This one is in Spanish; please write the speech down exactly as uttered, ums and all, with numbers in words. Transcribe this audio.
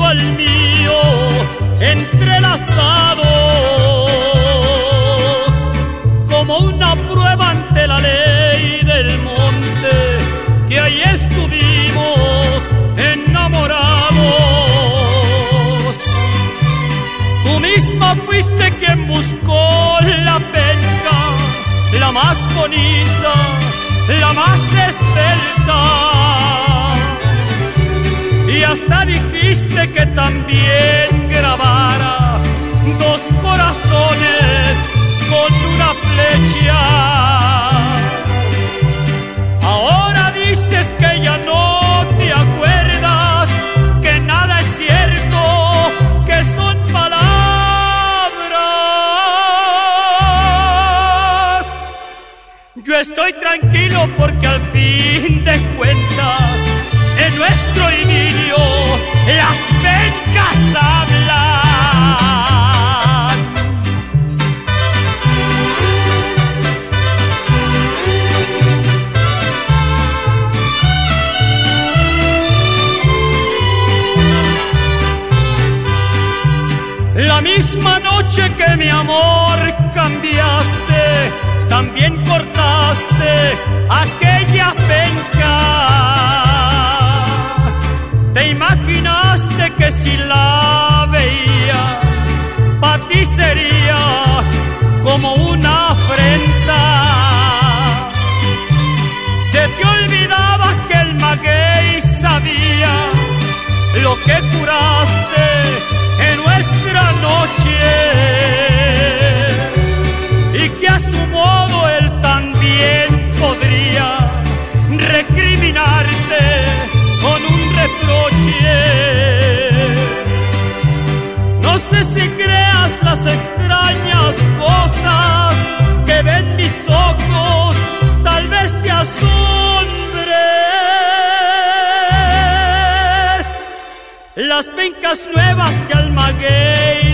al mío entrelazados, como una prueba ante la ley del monte, que ahí estuvimos enamorados. Tú misma fuiste quien buscó la penca, la más bonita, la más esbelta, y hasta dijiste que también grabara dos corazones con una flecha. Ahora dices que ya no te acuerdas, que nada es cierto, que son palabras. Yo estoy tranquilo porque al fin de cuentas en nuestro idilio las pencas hablan. La misma noche que mi amor cambiaste, también cortaste aquella penca. Te imaginaste que si la veía, pa' ti sería como una afrenta. Se te olvidaba que el maguey sabía lo que curaste en nuestra noche, y que a su modo él también podría recriminarte con un reproche. No sé si creas las extrañas cosas que ven mis ojos, tal vez te asombres las pencas nuevas que al maguey